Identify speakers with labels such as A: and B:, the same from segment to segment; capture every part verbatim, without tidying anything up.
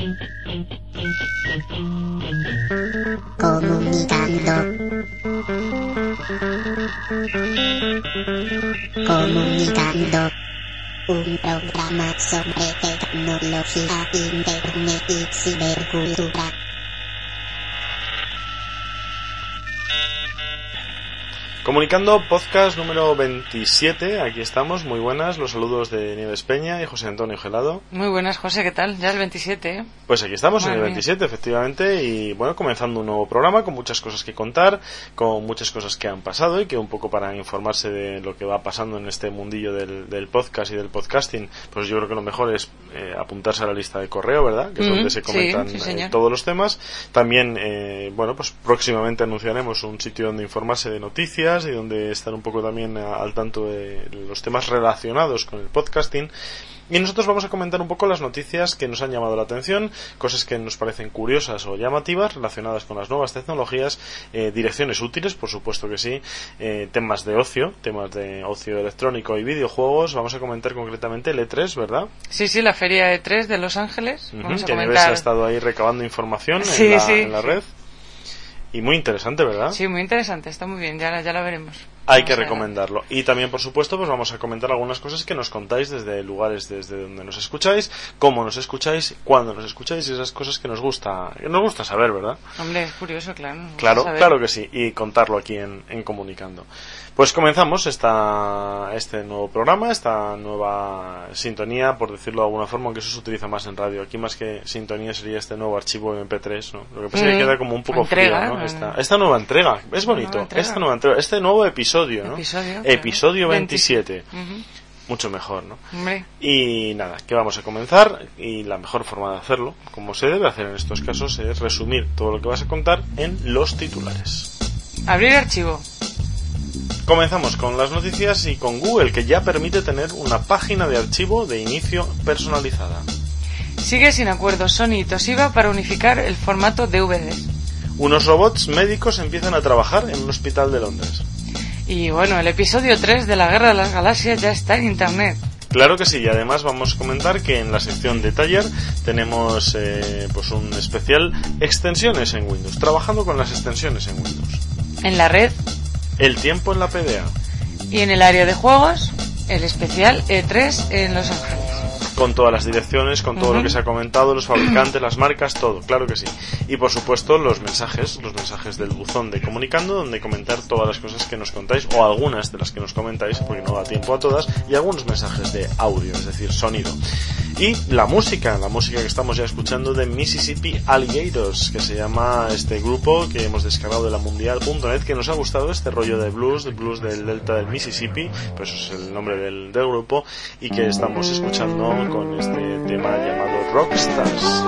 A: Comunicando. Comunicando. Un programa sobre tecnología, internet y cibercultura.
B: Comunicando, podcast número veintisiete, aquí estamos, muy buenas, los saludos de Nieves Peña y José Antonio Gelado.
C: Muy buenas, José, ¿qué tal? Ya es el veintisiete, ¿eh?
B: Pues aquí estamos,
C: Madre
B: en el
C: mía.
B: veintisiete, efectivamente, y bueno, comenzando un nuevo programa con muchas cosas que contar, con muchas cosas que han pasado y que un poco para informarse de lo que va pasando en este mundillo del, del podcast y del podcasting, pues yo creo que lo mejor es eh, apuntarse a la lista de correo, ¿verdad? Que es
C: Mm,
B: donde se comentan
C: sí, sí, señor.
B: eh, todos los temas. También, eh, bueno, pues próximamente anunciaremos un sitio donde informarse de noticias y donde estar un poco también a- al tanto de los temas relacionados con el podcasting. Y nosotros vamos a comentar un poco las noticias que nos han llamado la atención, cosas que nos parecen curiosas o llamativas relacionadas con las nuevas tecnologías, eh, direcciones útiles, por supuesto que sí, eh, temas de ocio, temas de ocio electrónico y videojuegos. Vamos a comentar concretamente el E tres, ¿verdad?
C: Sí, sí, la Feria E tres de Los Ángeles.
B: Ujú,
C: Vamos a
B: que Nieves
C: comentar.
B: ha estado ahí recabando información
C: Sí,
B: en la,
C: sí,
B: en la
C: sí.
B: red. Y muy interesante, ¿verdad?
C: Sí, muy interesante, está muy bien, ya, ya la veremos.
B: Hay
C: Vamos
B: que
C: a ver.
B: recomendarlo. Y también, por supuesto, pues vamos a comentar algunas cosas que nos contáis desde lugares desde donde nos escucháis, cómo nos escucháis, cuándo nos escucháis y esas cosas que nos gusta, que nos gusta saber, ¿verdad?
C: Hombre, es curioso, claro. nos gusta
B: Claro,
C: saber.
B: claro que sí, y contarlo aquí en, en Comunicando. Pues comenzamos esta, este nuevo programa, esta nueva sintonía, por decirlo de alguna forma, aunque eso se utiliza más en radio. Aquí más que sintonía sería este nuevo archivo eme pe tres, ¿no? Lo que pasa es que
C: Mm,
B: queda como un poco
C: entrega,
B: frío, ¿no?
C: ¿no?
B: Esta, esta nueva entrega, es bonito,
C: nueva entrega.
B: esta nueva entrega, este nuevo episodio, ¿no?
C: Episodio, claro.
B: Episodio veintisiete.
C: Ujú.
B: Mucho mejor, ¿no?
C: Hombre,
B: Y nada, que vamos a comenzar y la mejor forma de hacerlo, como se debe hacer en estos casos, es resumir todo lo que vas a contar en los titulares.
C: abrir archivo.
B: Comenzamos con las noticias y con Google, que ya permite tener una página de archivo de inicio personalizada.
C: Sigue sin acuerdo Sony y Toshiba para unificar el formato D V D.
B: Unos robots médicos empiezan a trabajar en un hospital de Londres.
C: Y bueno, el episodio tres de la Guerra de las Galaxias ya está en internet.
B: Claro que sí, y además vamos a comentar que en la sección de taller tenemos eh, pues un especial extensiones en Windows, trabajando con las extensiones en Windows.
C: En la red
B: El tiempo en la P D A.
C: y en el área de juegos, el especial E tres en Los Ángeles.
B: Con todas las direcciones, con todo
C: Ujú.
B: lo que se ha comentado, los fabricantes, las marcas, todo, claro que sí. Y por supuesto los mensajes, los mensajes del buzón de Comunicando, donde comentar todas las cosas que nos contáis, o algunas de las que nos comentáis, porque no da tiempo a todas, y algunos mensajes de audio, es decir, sonido. Y la música, la música que estamos ya escuchando de Mississippi Alligators, que se llama este grupo que hemos descargado de la mundial punto net, que nos ha gustado este rollo de blues, de blues del delta del Mississippi, pues eso es el nombre del, del grupo, y que estamos escuchando con este tema llamado Rockstars.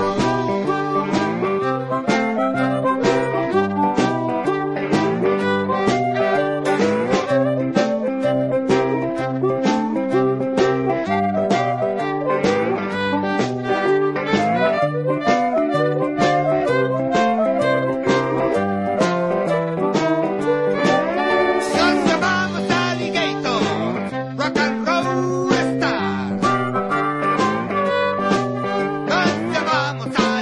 D: Nos llamamos Alligator, rock and roll star. Nos llamamos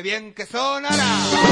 D: bien que sonará.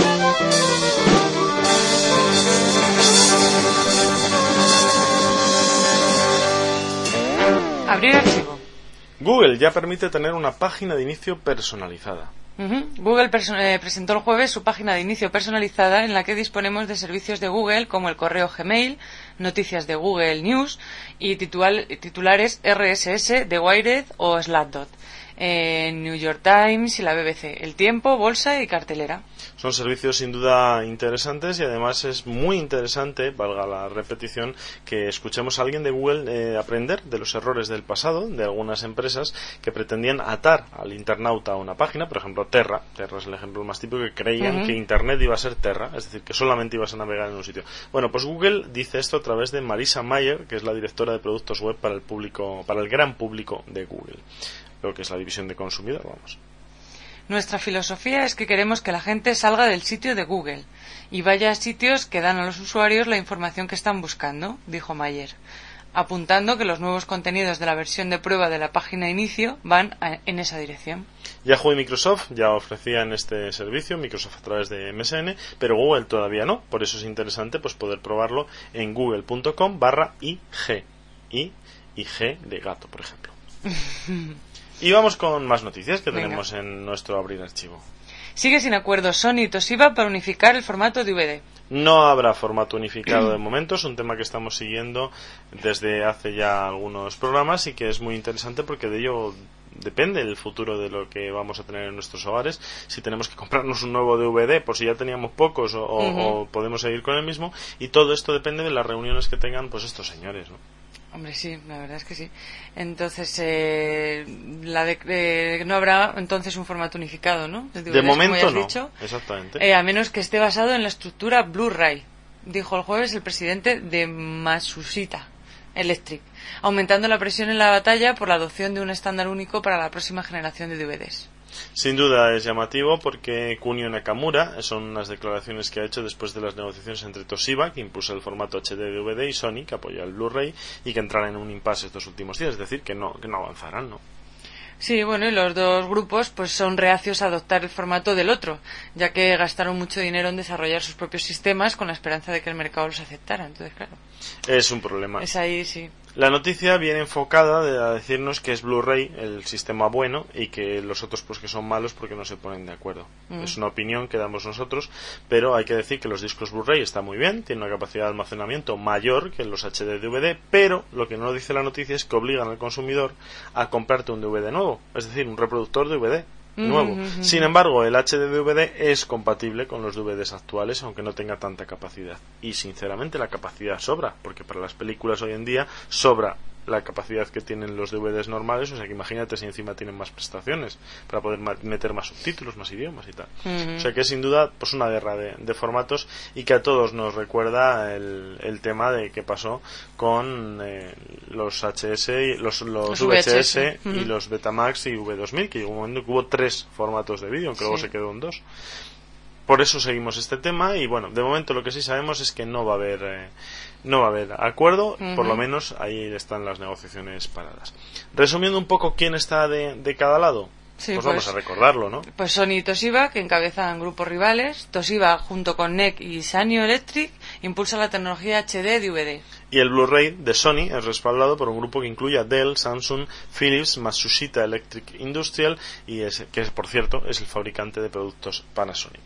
C: Abrir archivo.
B: Google ya permite tener una página de inicio personalizada.
C: Uh-huh. Google perso- eh, presentó el jueves su página de inicio personalizada en la que disponemos de servicios de Google como el correo Gmail, noticias de Google News y titual- titulares R S S de Wired o Slashdot, eh, New York Times y la B B C, El Tiempo, Bolsa y Cartelera.
B: Son servicios sin duda interesantes y además es muy interesante, valga la repetición, que escuchemos a alguien de Google eh, aprender de los errores del pasado de algunas empresas que pretendían atar al internauta a una página, por ejemplo Terra. Terra es el ejemplo más típico, que creían uh-huh. que Internet iba a ser Terra, es decir, que solamente ibas a navegar en un sitio. Bueno, pues Google dice esto a través de Marisa Mayer, que es la directora de productos web para el público, para el gran público de Google, lo que es la división de consumidor, vamos.
C: Nuestra filosofía es que queremos que la gente salga del sitio de Google y vaya a sitios que dan a los usuarios la información que están buscando, dijo Mayer, apuntando que los nuevos contenidos de la versión de prueba de la página inicio van a, en esa dirección.
B: Yahoo y Microsoft ya ofrecían este servicio, Microsoft a través de M S N, pero Google todavía no, por eso es interesante pues poder probarlo en google.com barra IG, I y G de gato, por ejemplo. Y vamos con más noticias que
C: Venga.
B: tenemos en nuestro abrir archivo.
C: Sigue sin acuerdo Sony y Toshiba para unificar el formato D V D.
B: No habrá formato unificado de momento, es un tema que estamos siguiendo desde hace ya algunos programas y que es muy interesante porque de ello depende el futuro de lo que vamos a tener en nuestros hogares, si tenemos que comprarnos un nuevo D V D por si ya teníamos pocos o, uh-huh. o podemos seguir con el mismo, y todo esto depende de las reuniones que tengan pues estos señores, ¿no?
C: Hombre, sí, la verdad es que sí. Entonces, eh, la de, eh, no habrá entonces un formato unificado, ¿no? De, D V Ds,
B: de momento
C: como ya has
B: no,
C: dicho,
B: exactamente.
C: Eh, a menos que esté basado en la estructura Blu-ray, dijo el jueves el presidente de Matsushita Electric, aumentando la presión en la batalla por la adopción de un estándar único para la próxima generación de D V Ds.
B: Sin duda es llamativo porque Kunio Nakamura, son unas declaraciones que ha hecho después de las negociaciones entre Toshiba, que impulsa el formato H D de D V D, y Sony, que apoya el Blu-ray, y que entrarán en un impasse estos últimos días, es decir, que no, que no avanzarán, ¿no?
C: Sí, bueno, y los dos grupos pues son reacios a adoptar el formato del otro, ya que gastaron mucho dinero en desarrollar sus propios sistemas con la esperanza de que el mercado los aceptara. Entonces, claro,
B: es un problema.
C: Es ahí, sí.
B: La noticia viene enfocada de, a decirnos que es Blu-ray el sistema bueno y que los otros pues que son malos porque no se ponen de acuerdo. Mm. Es una opinión que damos nosotros, pero hay que decir que los discos Blu-ray están muy bien, tienen una capacidad de almacenamiento mayor que los H D D V D, pero lo que no dice la noticia es que obligan al consumidor a comprarte un D V D nuevo, es decir, un reproductor D V D nuevo. Mm-hmm. Sin embargo, el H D D V D es compatible con los D V Ds actuales, aunque no tenga tanta capacidad. Y sinceramente la capacidad sobra, porque para las películas hoy en día sobra la capacidad que tienen los D V Ds normales, o sea que imagínate si encima tienen más prestaciones para poder ma- meter más subtítulos, más idiomas y tal. Mm-hmm. O sea que sin duda pues una guerra de, de formatos, y que a todos nos recuerda el, el tema de qué pasó con eh, los H S, y los, los, los V H S mm-hmm. y los Betamax y V dos mil, que llegó un momento que hubo tres formatos de vídeo, aunque sí. luego se quedó en dos. Por eso seguimos este tema, y bueno, de momento lo que sí sabemos es que no va a haber eh, no va a haber acuerdo, uh-huh. por lo menos ahí están las negociaciones paradas. Resumiendo un poco quién está de, de cada lado, sí, pues, pues vamos a recordarlo, ¿no?
C: Pues Sony y Toshiba, que encabezan grupos rivales. Toshiba, junto con N E C y Sanyo Electric, impulsa la tecnología H D D V D.
B: Y el Blu-ray de Sony es respaldado por un grupo que incluye a Dell, Samsung, Philips, Matsushita Electric Industrial, y ese, que es, por cierto, es el fabricante de productos Panasonic.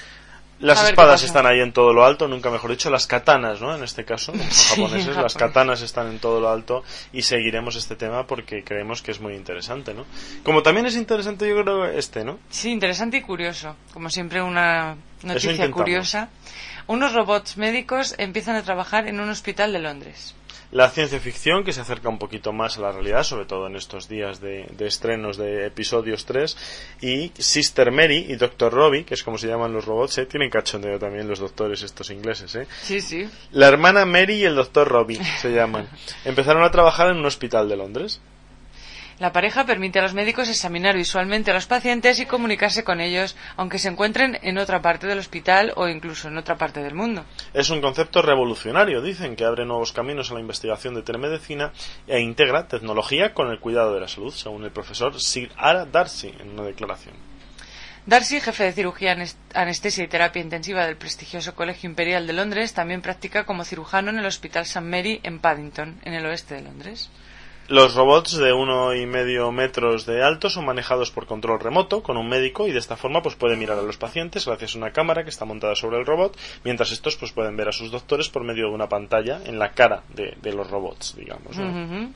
B: Las espadas están ahí en todo lo alto, nunca mejor dicho, las katanas, ¿no? En este caso, los sí, japoneses, las katanas están en todo lo alto, y seguiremos este tema porque creemos que es muy interesante, ¿no? Como también es interesante, yo creo, este, ¿no?
C: Sí, interesante y curioso. Como siempre, una noticia curiosa. Unos robots médicos empiezan a trabajar en un hospital de Londres.
B: La ciencia ficción, que se acerca un poquito más a la realidad, sobre todo en estos días de, de estrenos de episodios tres, y Sister Mary y Doctor Robbie, que es como se llaman los robots, ¿eh? Tienen cachondeo también los doctores estos ingleses, ¿eh?
C: Sí, sí.
B: La hermana Mary y el Doctor Robbie se llaman. Empezaron a trabajar en un hospital de Londres.
C: La pareja permite a los médicos examinar visualmente a los pacientes y comunicarse con ellos, aunque se encuentren en otra parte del hospital o incluso en otra parte del mundo.
B: Es un concepto revolucionario, dicen, que abre nuevos caminos a la investigación de telemedicina e integra tecnología con el cuidado de la salud, según el profesor Sir Ara Darcy en una declaración.
C: Darcy, jefe de cirugía, anestesia y terapia intensiva del prestigioso Colegio Imperial de Londres, también practica como cirujano en el Hospital Saint Mary en Paddington, en el oeste de Londres.
B: Los robots de uno y medio metros de alto son manejados por control remoto con un médico y de esta forma pues puede mirar a los pacientes gracias a una cámara que está montada sobre el robot, mientras estos pues pueden ver a sus doctores por medio de una pantalla en la cara de, de los robots, digamos, ¿no?
C: Uh-huh.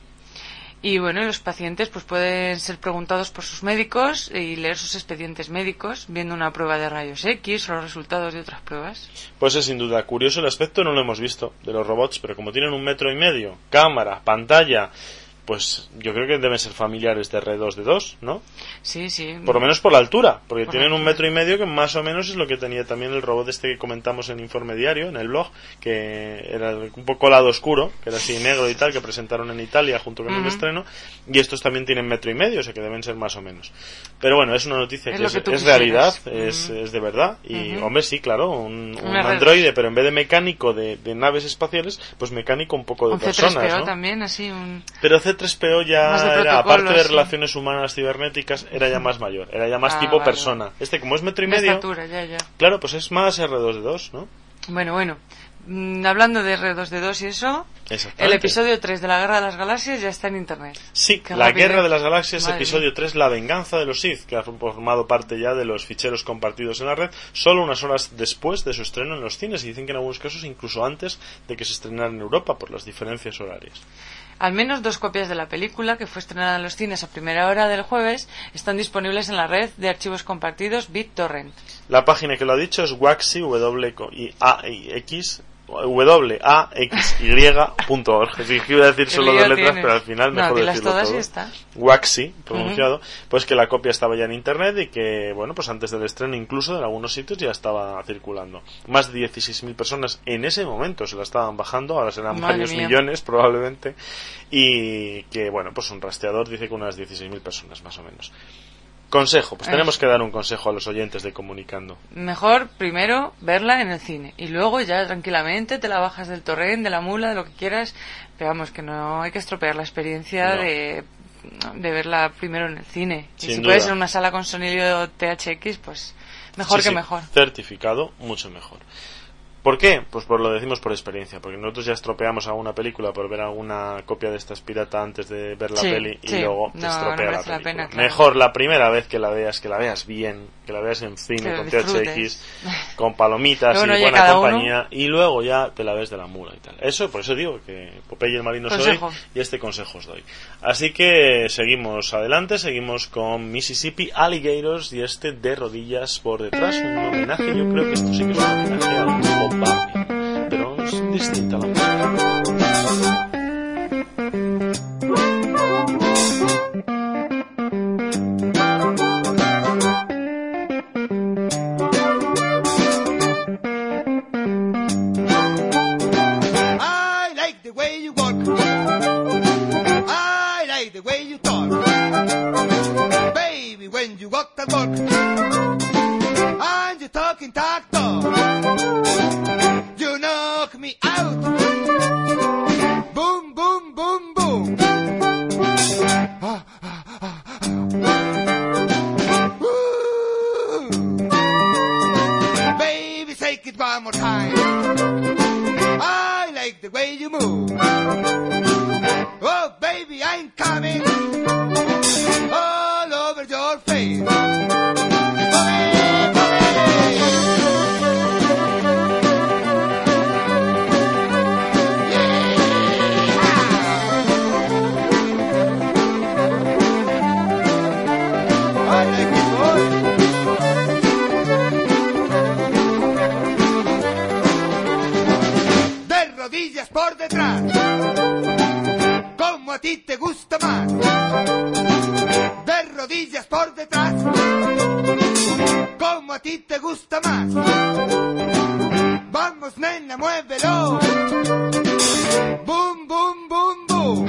C: Y bueno, los pacientes pues pueden ser preguntados por sus médicos y leer sus expedientes médicos, viendo una prueba de rayos X o los resultados de otras pruebas.
B: Pues es sin duda curioso el aspecto, no lo hemos visto de los robots, pero como tienen un metro y medio, cámara, pantalla, pues yo creo que deben ser familiares de R dos D dos, ¿no?
C: Sí, sí.
B: Por lo menos por la altura, porque
C: por
B: tienen un metro y medio que más o menos es lo que tenía también el robot este que comentamos en Informe Diario, en el blog, que era un poco lado oscuro, que era así negro y tal, que presentaron en Italia junto con uh-huh. el estreno, y estos también tienen metro y medio, o sea que deben ser más o menos. Pero bueno, es una noticia
C: es
B: que,
C: que
B: es, es realidad,
C: uh-huh.
B: es, es de verdad, y
C: uh-huh.
B: hombre, sí, claro, un, un androide, pero en vez de mecánico de, de naves espaciales, pues mecánico un poco de
C: un
B: personas,
C: C tres P O
B: ¿no?
C: también, así un...
B: Pero C tres P O ya
C: de
B: era, aparte de
C: sí.
B: relaciones humanas cibernéticas, era ya más mayor, era ya más
C: ah,
B: tipo
C: vale,
B: persona.
C: vale.
B: Este, como es metro y
C: de
B: medio,
C: estatura, ya, ya.
B: claro, pues es más R dos D dos, ¿no?
C: Bueno, bueno. Mm, hablando de R dos D dos y eso, el episodio tres de la Guerra de las Galaxias ya está en internet.
B: Sí,
C: Qué
B: la
C: rápido.
B: Guerra de las Galaxias,
C: Madre
B: episodio
C: mía.
B: tres, La venganza de los Sith, que ha formado parte ya de los ficheros compartidos en la red, solo unas horas después de su estreno en los cines, y dicen que en algunos casos incluso antes de que se estrenara en Europa, por las diferencias horarias.
C: Al menos dos copias de la película, que fue estrenada en los cines a primera hora del jueves, están disponibles en la red de archivos compartidos BitTorrent.
B: La página que lo ha dicho es waxy, W A X, W A X Y punto org. Es decir, que iba a decir solo dos letras,
C: tienes.
B: pero al final mejor
C: no,
B: decirlo
C: todas
B: todo.
C: Y está.
B: Waxy, pronunciado,
C: uh-huh.
B: pues que la copia estaba ya en internet y que, bueno, pues antes del estreno incluso en algunos sitios ya estaba circulando. Más de dieciséis mil personas en ese momento se la estaban bajando, ahora serán
C: Madre
B: varios
C: mía.
B: millones probablemente, y que, bueno, pues un rastreador dice que unas dieciséis mil personas más o menos. Consejo, pues tenemos que dar un consejo a los oyentes de Comunicando.
C: Mejor primero verla en el cine y luego ya tranquilamente te la bajas del torrent, de la mula, de lo que quieras, pero vamos, que no hay que estropear la experiencia
B: No.
C: de, de verla primero en el cine.
B: Sin
C: y si
B: duda.
C: puedes en una sala con sonido T H X, pues mejor
B: Sí,
C: que
B: sí,
C: mejor.
B: certificado, mucho mejor. ¿Por qué? Pues por lo decimos por experiencia, porque nosotros ya estropeamos alguna película por ver alguna copia de estas pirata antes de ver la
C: Sí,
B: peli y
C: sí.
B: luego te
C: No,
B: estropea
C: no
B: la
C: merece la
B: película.
C: pena, claro.
B: Mejor la primera vez que la veas, que la veas bien, que la veas en cine,
C: Que
B: con T H X,
C: disfrutes.
B: con palomitas
C: Luego
B: y
C: no llega
B: buena
C: cada
B: compañía,
C: uno.
B: y luego ya te la ves de la mula y tal. Eso, por eso digo que Popeye el marino
C: Consejo.
B: soy y este consejo os doy. Así que seguimos adelante, seguimos con Mississippi Alligators y este de rodillas por detrás, un homenaje, yo creo que esto sí que es un homenaje al grupo Barney, pero es distinta la música.
D: I like the way you walk. I like the way you talk. Baby, when you walk the walk. And you talking talk talk. You knock me out. Boom, boom, boom, boom. Ah, ah, ah, ah. Ooh. Baby, take it one more time. I like the way you move. Oh, baby, I'm coming all over your face. Come I like it, boy. De rodillas por detrás, como a ti te gusta más. De rodillas por detrás, como a ti te gusta más. Vamos, nena, muévelo. Boom, boom, boom, boom.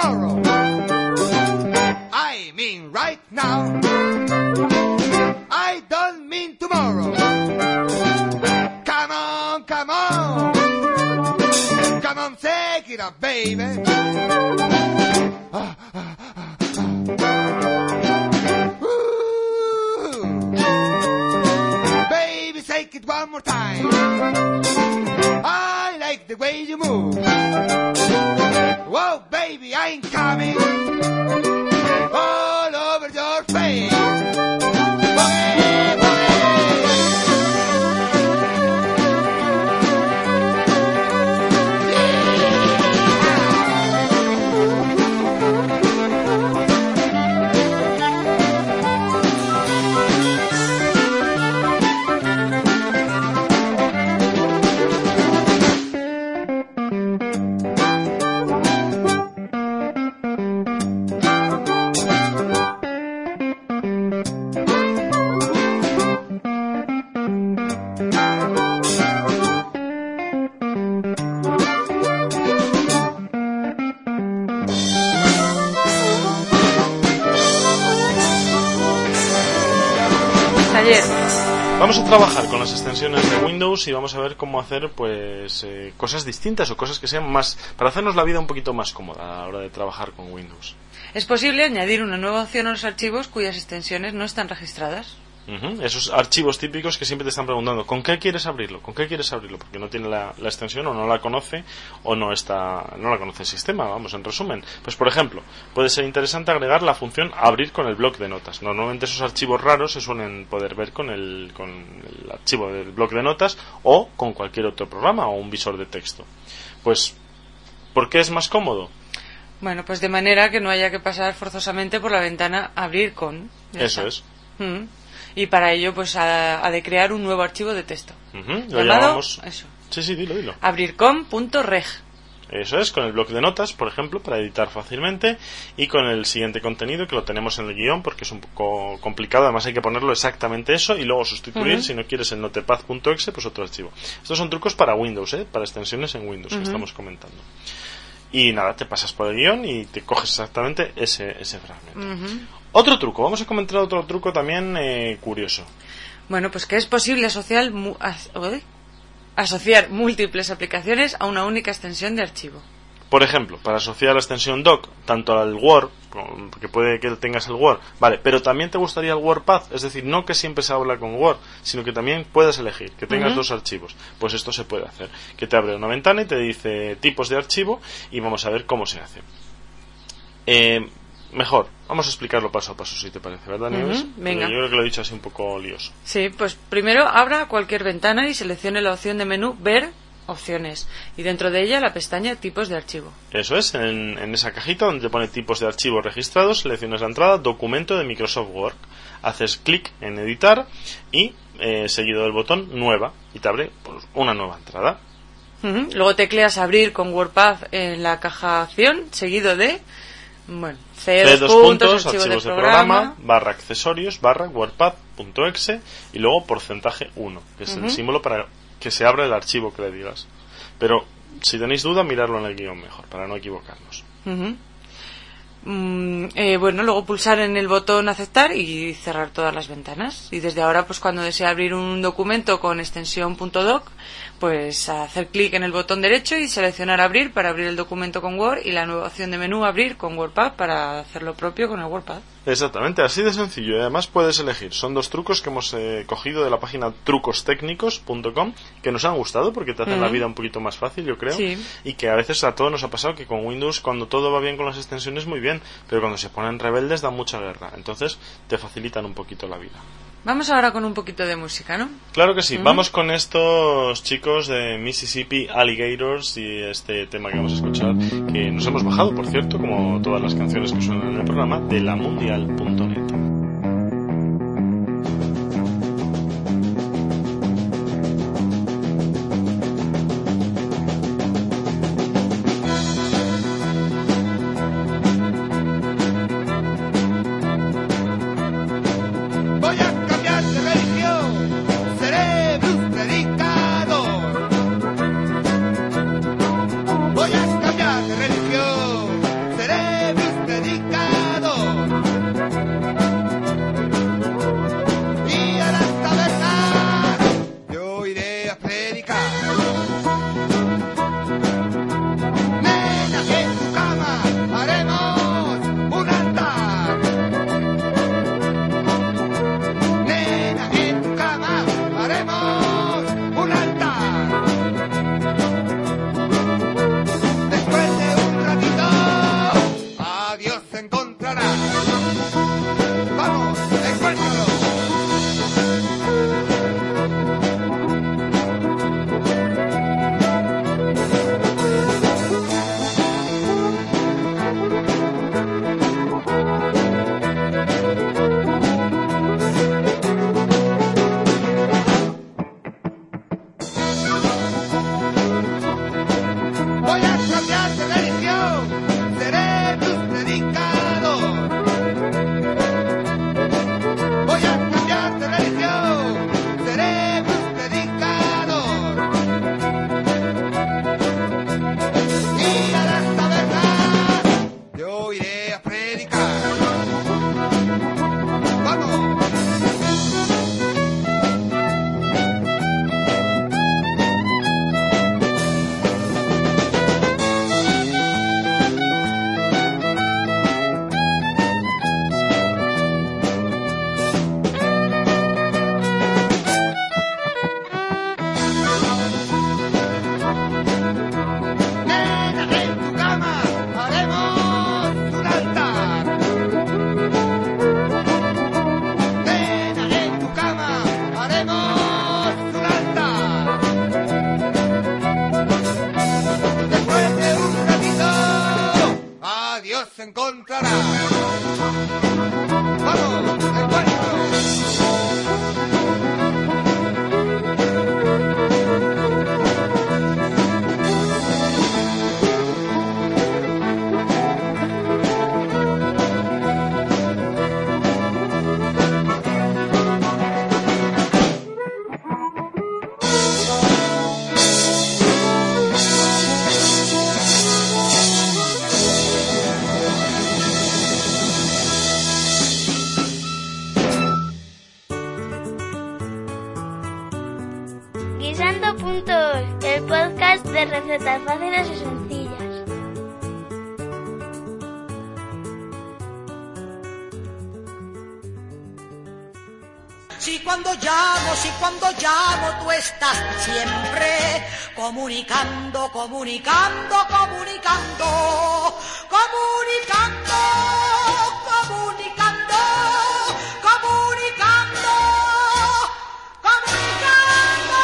D: tomorrow. I mean right now. I don't mean tomorrow. Come on, come on. Come on, take it up, baby. Ah, ah, ah, ah. Ooh. Baby, take it one more time. I like the way you move. Whoa, baby, I'm coming all over your face. Boogie, boogie.
B: Vamos a trabajar con las extensiones de Windows y vamos a ver cómo hacer pues eh, cosas distintas o cosas que sean más para hacernos la vida un poquito más cómoda a la hora de trabajar con Windows.
C: Es posible añadir una nueva opción a los archivos cuyas extensiones no están registradas.
B: Uh-huh. Esos archivos típicos que siempre te están preguntando ¿con qué quieres abrirlo? ¿Con qué quieres abrirlo? Porque no tiene la, la extensión o no la conoce o no está no la conoce el sistema, vamos, en resumen. Pues por ejemplo, puede ser interesante agregar la función abrir con el bloc de notas. Normalmente esos archivos raros se suelen poder ver con el, con el archivo del bloc de notas o con cualquier otro programa o un visor de texto. Pues, ¿por qué es más cómodo?
C: Bueno, pues de manera que no haya que pasar forzosamente por la ventana abrir con.
B: Eso es.
C: Mm. Y para ello pues ha, ha de crear un nuevo archivo de texto.
B: Uh-huh. Lo llamamos... Eso. Sí, sí, dilo, dilo.
C: abrircom.reg.
B: Eso es, con el bloc de notas, por ejemplo, para editar fácilmente, y con el siguiente contenido que lo tenemos en el guión porque es un poco complicado, además hay que ponerlo exactamente eso y luego sustituir, uh-huh. si no quieres el notepad.exe, pues otro archivo. Estos son trucos para Windows, ¿eh? Para extensiones en Windows, uh-huh. que estamos comentando. Y nada, te pasas por el guión y te coges exactamente ese, ese fragmento. Uh-huh. Otro truco, vamos a comentar otro truco también eh, curioso.
C: Bueno, pues que es posible asociar, mu- as- asociar múltiples aplicaciones a una única extensión de archivo.
B: Por ejemplo, para asociar la extensión doc tanto al Word, que puede que tengas el Word, vale, pero también te gustaría el WordPad, es decir, no que siempre se habla con Word, sino que también puedas elegir, que tengas uh-huh. dos archivos. Pues esto se puede hacer, que te abre una ventana y te dice tipos de archivo y vamos a ver cómo se hace. Eh, mejor, vamos a explicarlo paso a paso si te parece, ¿verdad, Nieves?
C: Uh-huh. Venga.
B: Yo creo que lo he dicho así un poco lioso.
C: Sí, pues primero abra cualquier ventana y seleccione la opción de menú Ver opciones y dentro de ella la pestaña tipos de archivo.
B: Eso es, en, en esa cajita donde te pone tipos de archivo registrados, seleccionas la entrada documento de Microsoft Word, haces clic en editar y eh, seguido del botón nueva y te abre pues, una nueva entrada.
C: Uh-huh. Luego tecleas abrir con WordPad en la caja acción seguido de bueno, C dos, C dos puntos, puntos archivos, archivos de, de programa, programa
B: barra accesorios barra wordpad.exe y luego porcentaje uno, que es uh-huh. el símbolo para que se abra el archivo que le digas. Pero si tenéis duda, mirarlo en el guión mejor, para no equivocarnos.
C: Uh-huh. Mm, eh, bueno, luego pulsar en el botón aceptar y cerrar todas las ventanas. Y desde ahora, pues cuando desee abrir un documento con extensión .doc, pues hacer clic en el botón derecho y seleccionar abrir para abrir el documento con Word y la nueva opción de menú abrir con WordPad para hacer lo propio con el WordPad.
B: Exactamente, así de sencillo. Y además puedes elegir. Son dos trucos que hemos eh, cogido de la página trucos técnicos punto com que nos han gustado porque te hacen uh-huh. la vida un poquito más fácil, yo creo.
C: Sí.
B: Y que a veces a todos nos ha pasado que con Windows, cuando todo va bien con las extensiones, muy bien, pero cuando se ponen rebeldes dan mucha guerra. Entonces te facilitan un poquito la vida.
C: Vamos ahora con un poquito de música, ¿no?
B: Claro que sí.
C: Uh-huh.
B: Vamos con estos chicos de Mississippi Alligators y este tema que vamos a escuchar, que nos hemos bajado, por cierto, como todas las canciones que suenan en el programa, de la mundial punto net.
D: Seré predicador. Y a las tabernas yo iré a predicar. Nena, en tu cama haremos un altar. Nena, en tu cama haremos un altar. Después de un ratito, a Dios se encontrará. Vamos, encuéntralo. Voy a cambiar de religión, seré tu predicador. Voy a cambiar de religión, seré tu predicador. Y a las tabernas yo iré a predicar. Vamos. Nena, en tu cama haremos un altar. Nena, en tu cama haremos un altar. Después de un ratito, a Dios se encontrará. Vamos, encuentro.
E: Guisando punto es, el podcast de recetas fáciles y sencillas.
F: Si cuando llamo, si cuando llamo tú estás siempre comunicando, comunicando, comunicando, comunicando, comunicando, comunicando, comunicando.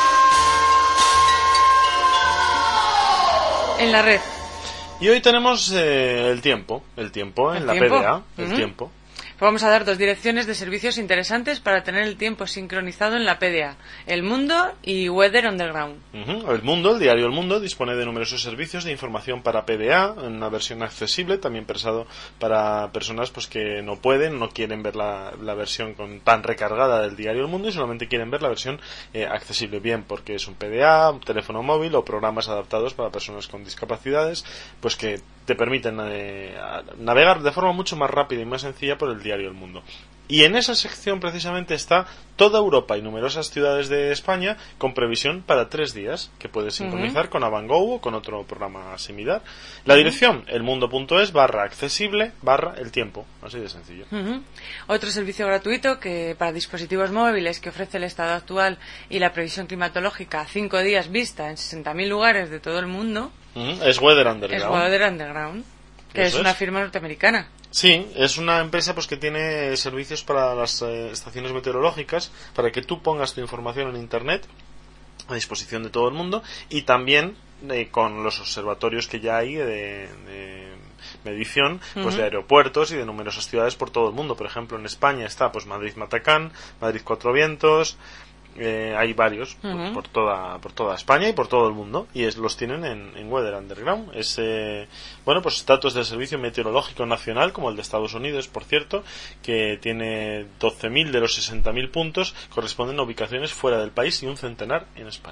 C: En la red.
B: Y hoy tenemos eh, el tiempo, el tiempo en
C: ¿El
B: la
C: tiempo?
B: P D A, el
C: Ujú.
B: tiempo.
C: Pues vamos a dar dos direcciones de servicios interesantes para tener el tiempo sincronizado en la P D A. El Mundo y Weather Underground.
B: Ujú. El Mundo, el diario El Mundo, dispone de numerosos servicios de información para P D A, en una versión accesible, también pensado para personas pues que no pueden, no quieren ver la, la versión con, tan recargada del diario El Mundo y solamente quieren ver la versión eh, accesible, bien porque es un P D A, un teléfono móvil o programas adaptados para personas con discapacidades, pues que te permiten eh, navegar de forma mucho más rápida y más sencilla por el diario El Mundo. Y en esa sección precisamente está toda Europa y numerosas ciudades de España con previsión para tres días, que puedes sincronizar uh-huh. con Avango o con otro programa similar. La uh-huh. dirección, elmundo.es barra accesible barra el tiempo, así de sencillo.
C: Uh-huh. Otro servicio gratuito que para dispositivos móviles que ofrece el estado actual y la previsión climatológica a cinco días vista en sesenta mil lugares de todo el mundo.
B: Uh-huh. Es Weather Underground.
C: Es Weather Underground, que Eso es una es. firma norteamericana.
B: Sí, es una empresa pues que tiene servicios para las eh, estaciones meteorológicas, para que tú pongas tu información en internet a disposición de todo el mundo, y también eh, con los observatorios que ya hay de, de medición pues uh-huh. de aeropuertos y de numerosas ciudades por todo el mundo. Por ejemplo, en España está pues Madrid-Matacán, Madrid-Cuatro Vientos. Eh, hay varios uh-huh. por, por toda por toda España y por todo el mundo, y es, los tienen en, en Weather Underground. Es eh, bueno, pues datos del Servicio Meteorológico Nacional, como el de Estados Unidos, por cierto, que tiene doce mil de los sesenta mil puntos corresponden a ubicaciones fuera del país y un centenar en España.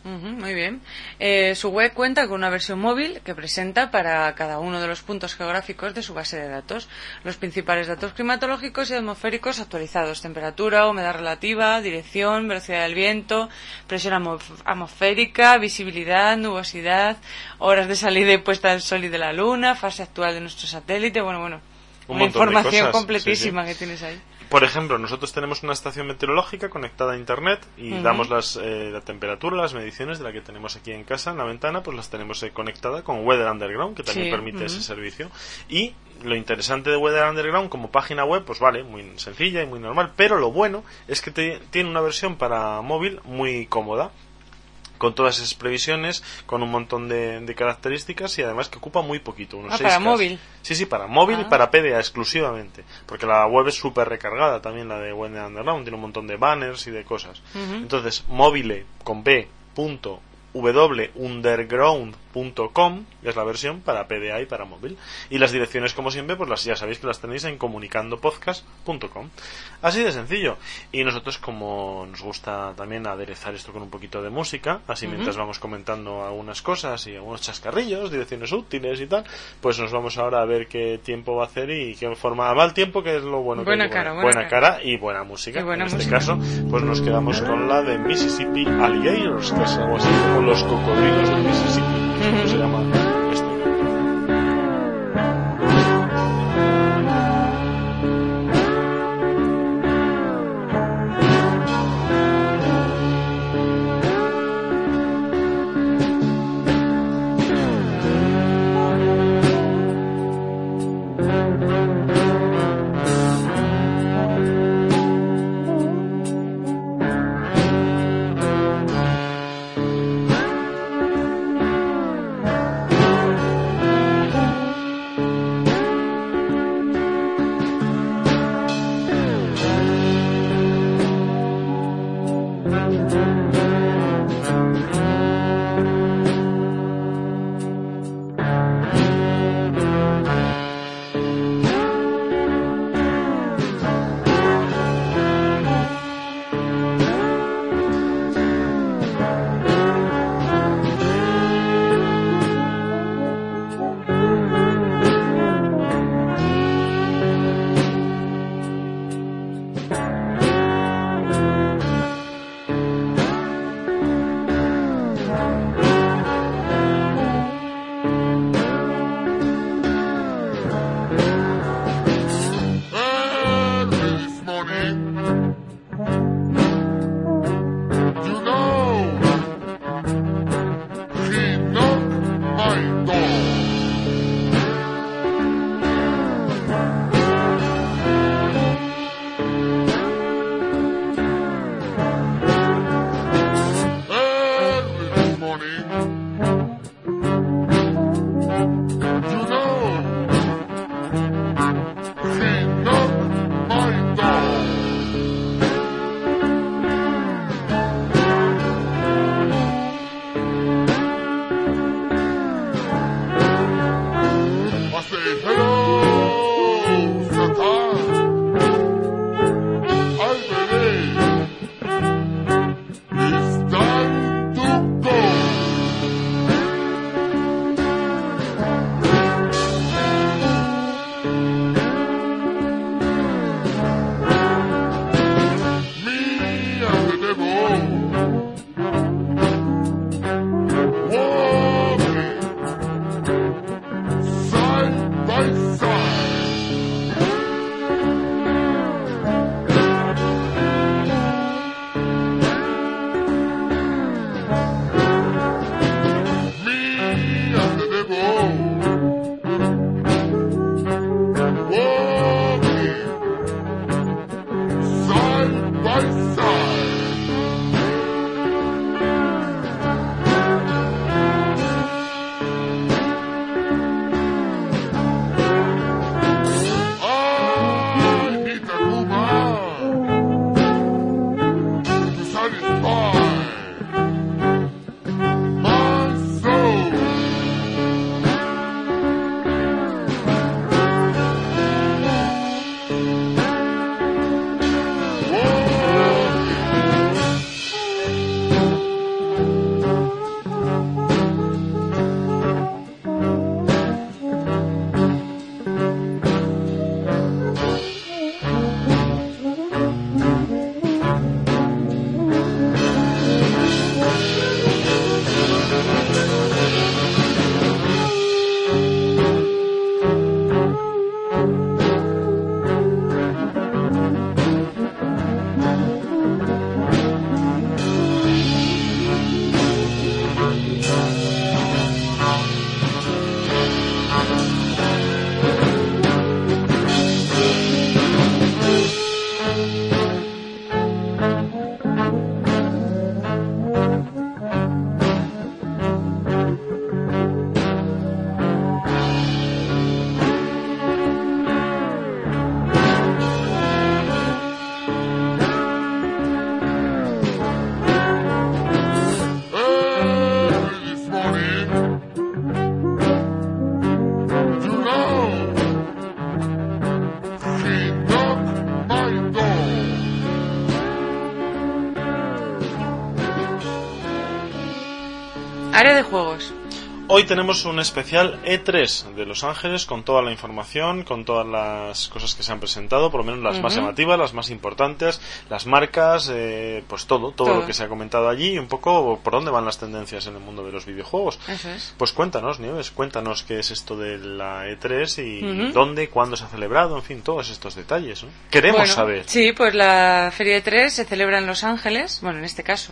C: Ujú, muy bien. Eh, su web cuenta con una versión móvil que presenta para cada uno de los puntos geográficos de su base de datos los principales datos climatológicos y atmosféricos actualizados: temperatura, humedad relativa, dirección, velocidad del viento, presión atmos- atmosférica, visibilidad, nubosidad, horas de salida y puesta del sol y de la luna, fase actual de nuestro satélite. Bueno, bueno,
B: Un
C: una
B: montón de
C: información
B: cosas,
C: completísima
B: sí, sí.
C: que tienes ahí.
B: Por ejemplo, nosotros tenemos una estación meteorológica conectada a internet y
C: Ujú.
B: damos las, eh, la temperatura, las mediciones de la que tenemos aquí en casa, en la ventana, pues las tenemos eh, conectada con Weather Underground, que también
C: Sí,
B: permite
C: ujú.
B: ese servicio. Y lo interesante de Weather Underground como página web, pues vale, muy sencilla y muy normal, pero lo bueno es que te- tiene una versión para móvil muy cómoda, con todas esas previsiones, con un montón de, de características y además que ocupa muy poquito, unos
C: Ah,
B: seis
C: para
B: K.
C: móvil.
B: Sí, sí, para móvil
C: Ah.
B: y para P D A exclusivamente, porque la web es súper recargada también, la de Weather Underground, tiene un montón de banners y de cosas.
C: Ujú.
B: Entonces, mobile con b punto w underground punto com es la versión para P D A y para móvil, y las direcciones, como siempre, pues las ya sabéis que las tenéis en comunicando podcast punto com. Así de sencillo. Y nosotros, como nos gusta también aderezar esto con un poquito de música, así
C: Ujú.
B: mientras vamos comentando algunas cosas y algunos chascarrillos, direcciones útiles y tal, pues nos vamos ahora a ver qué tiempo va a hacer y qué forma va el tiempo, que es lo bueno que
C: Buena
B: hay que
C: cara,
B: poner.
C: buena
B: buena
C: cara.
B: cara y buena música.
C: Y buena
B: en este
C: música.
B: caso, pues nos quedamos con la de Mississippi Alligators, que es algo así como los cocodrilos de Mississippi. ¿Cómo se llama este?
G: Side by side.
B: hoy tenemos un especial E tres de Los Ángeles con toda la información, con todas las cosas que se han presentado, por lo menos las uh-huh. más llamativas, las más importantes, las marcas, eh, pues todo, todo, todo lo que se ha comentado allí y un poco por dónde van las tendencias en el mundo de los videojuegos.
C: Eso es.
B: Pues cuéntanos, Nieves, cuéntanos qué es esto de la E tres y
C: uh-huh.
B: dónde, cuándo se ha celebrado, en fin, todos estos detalles, ¿no? Queremos
C: bueno,
B: saber.
C: Sí, pues la Feria E tres se celebra en Los Ángeles, bueno, en este caso.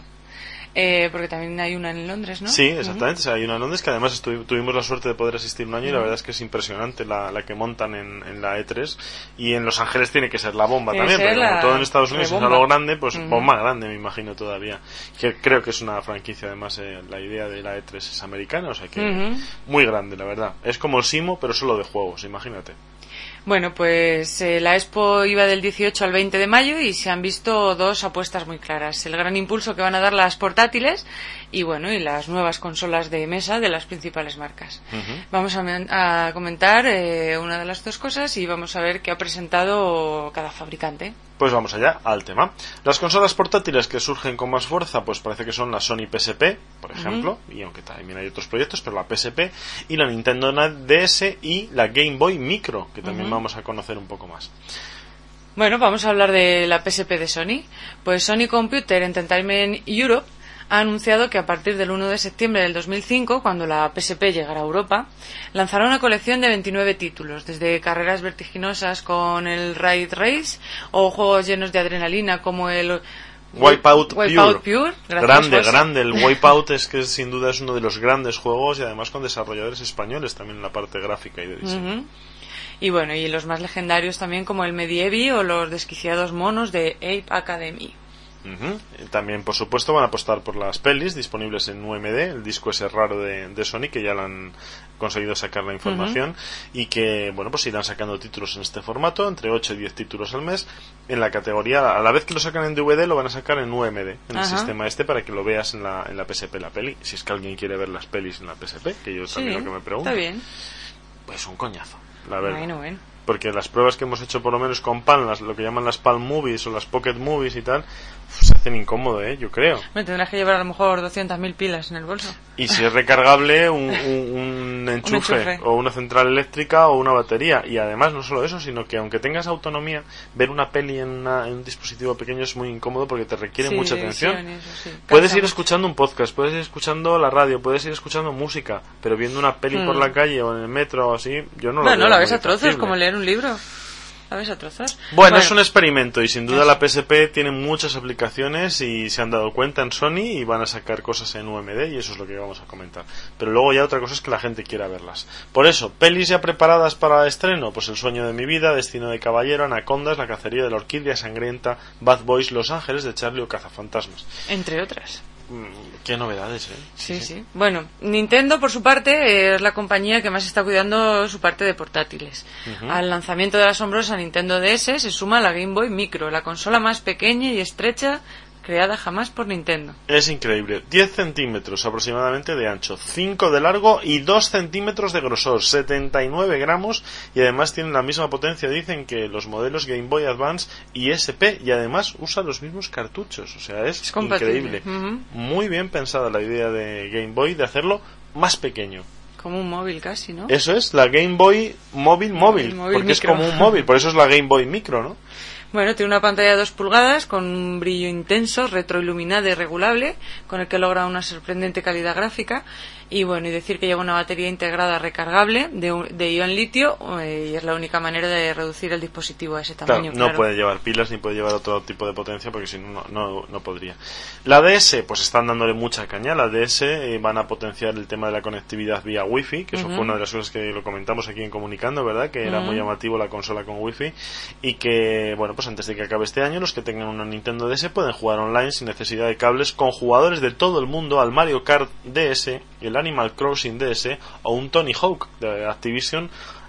C: Eh, porque también hay una en Londres, ¿no?
B: Sí, exactamente. Uh-huh. O sea, hay una en Londres que además estuv- tuvimos la suerte de poder asistir un año uh-huh. y la verdad es que es impresionante la, la que montan en, en la E tres. Y en Los Ángeles tiene que ser la bomba
C: tiene
B: también, porque como todo en Estados Unidos es algo grande, pues uh-huh. bomba grande, me imagino todavía. Que creo que es una franquicia, además, eh, la idea de la E tres es americana, o sea que uh-huh. muy grande, la verdad. Es como el Simo, pero solo de juegos, imagínate.
C: Bueno, pues eh, la Expo iba del dieciocho al veinte de mayo y se han visto dos apuestas muy claras. El gran impulso que van a dar las portátiles y bueno, y las nuevas consolas de mesa de las principales marcas. Uh-huh. Vamos a, men- a comentar eh, una de las dos cosas y vamos a ver qué ha presentado cada fabricante.
B: Pues vamos allá al tema. Las consolas portátiles que surgen con más fuerza, pues parece que son la Sony P S P, por ejemplo, uh-huh. y aunque también hay otros proyectos, pero la P S P y la Nintendo D S y la Game Boy Micro, que también uh-huh. vamos a conocer un poco más.
C: Bueno, vamos a hablar de la P S P de Sony. Pues Sony Computer Entertainment Europe ha anunciado que a partir del uno de septiembre del dos mil cinco, cuando la P S P llegará a Europa, lanzará una colección de veintinueve títulos, desde carreras vertiginosas con el Ride Race o juegos llenos de adrenalina como el
B: Wipeout,
C: Wipeout
B: Pure,
C: Pure.
B: grande, grande, el Wipeout es que sin duda es uno de los grandes juegos y además con desarrolladores españoles también en la parte gráfica y de diseño. Uh-huh.
C: Y bueno, y los más legendarios también como el Medievi o los desquiciados monos de Ape Academy.
B: Uh-huh. También, por supuesto, van a apostar por las pelis disponibles en U M D, el disco ese raro de, de Sony, que ya le han conseguido sacar la información uh-huh. y que, bueno, pues irán sacando títulos en este formato, entre ocho y diez títulos al mes, en la categoría, a la vez que lo sacan en D V D, lo van a sacar en U M D, en uh-huh. el sistema este, para que lo veas en la, en la P S P, la peli, si es que alguien quiere ver las pelis en la P S P, que yo también sí, lo que me pregunto.
C: Está bien.
B: Pues un coñazo, la verdad.
C: Bueno, bueno.
B: Porque las pruebas que hemos hecho por lo menos con Palm, las, lo que llaman las Palm Movies o las Pocket Movies y tal, se hacen incómodo, ¿eh? Yo creo.
C: Me tendrás que llevar a lo mejor doscientas mil pilas en el bolso.
B: Y si es recargable, un, un, un, enchufe, un enchufe o una central eléctrica o una batería. Y además no solo eso, sino que aunque tengas autonomía, ver una peli en, una, en un dispositivo pequeño es muy incómodo porque te requiere
C: sí,
B: mucha atención.
C: Sí, eso, sí.
B: Puedes
C: Cansa
B: ir
C: mucho.
B: escuchando un podcast, puedes ir escuchando la radio, puedes ir escuchando música, pero viendo una peli hmm. por la calle o en el metro o así, yo no lo
C: no,
B: veo.
C: No, la ves a trozos,
B: factible.
C: como leer un libro. A ver, a trozos.
B: Bueno,
C: bueno,
B: es un experimento y sin duda
C: eso.
B: La P S P tiene muchas aplicaciones y se han dado cuenta en Sony y van a sacar cosas en U M D y eso es lo que vamos a comentar. Pero luego ya otra cosa es que la gente quiera verlas. Por eso, pelis ya preparadas para estreno, pues El sueño de mi vida, Destino de caballero, Anacondas, La cacería de la orquídea sangrienta, Bad Boys, Los Ángeles de Charlie o Cazafantasmas.
C: Entre otras.
B: Qué novedades, ¿eh?
C: Sí, sí, sí. Bueno, Nintendo, por su parte, es la compañía que más está cuidando su parte de portátiles. Uh-huh. Al lanzamiento de la asombrosa Nintendo D S se suma la Game Boy Micro, la consola más pequeña y estrecha creada jamás por Nintendo.
B: Es increíble. diez centímetros aproximadamente de ancho, cinco de largo y dos centímetros de grosor, setenta y nueve gramos y además tiene la misma potencia, dicen, que los modelos Game Boy Advance y S P y además usa los mismos cartuchos. O sea, es, es increíble.
C: Uh-huh.
B: Muy bien pensada la idea de Game Boy de hacerlo más pequeño.
C: Como un móvil casi, ¿no?
B: Eso es, la Game Boy móvil móvil, móvil porque micro. Es como un móvil, por eso es la Game Boy Micro, ¿no?
C: Bueno, tiene una pantalla de dos pulgadas con un brillo intenso, retroiluminada y regulable, con el que logra una sorprendente calidad gráfica. Y bueno, y decir que lleva una batería integrada recargable de, de ion litio eh, y es la única manera de reducir el dispositivo a ese tamaño.
B: Claro, no
C: claro.
B: puede llevar pilas ni puede llevar otro tipo de potencia porque si no, no, no podría. La D S, pues están dándole mucha caña. La D S eh, van a potenciar el tema de la conectividad vía Wi-Fi, que eso uh-huh. fue una de las cosas que lo comentamos aquí en Comunicando, ¿verdad? Que era uh-huh. muy llamativo la consola con Wi-Fi y que, bueno, pues antes de que acabe este año, los que tengan una Nintendo D S pueden jugar online sin necesidad de cables con jugadores de todo el mundo al Mario Kart D S, el Animal Crossing D S o un Tony Hawk de Activision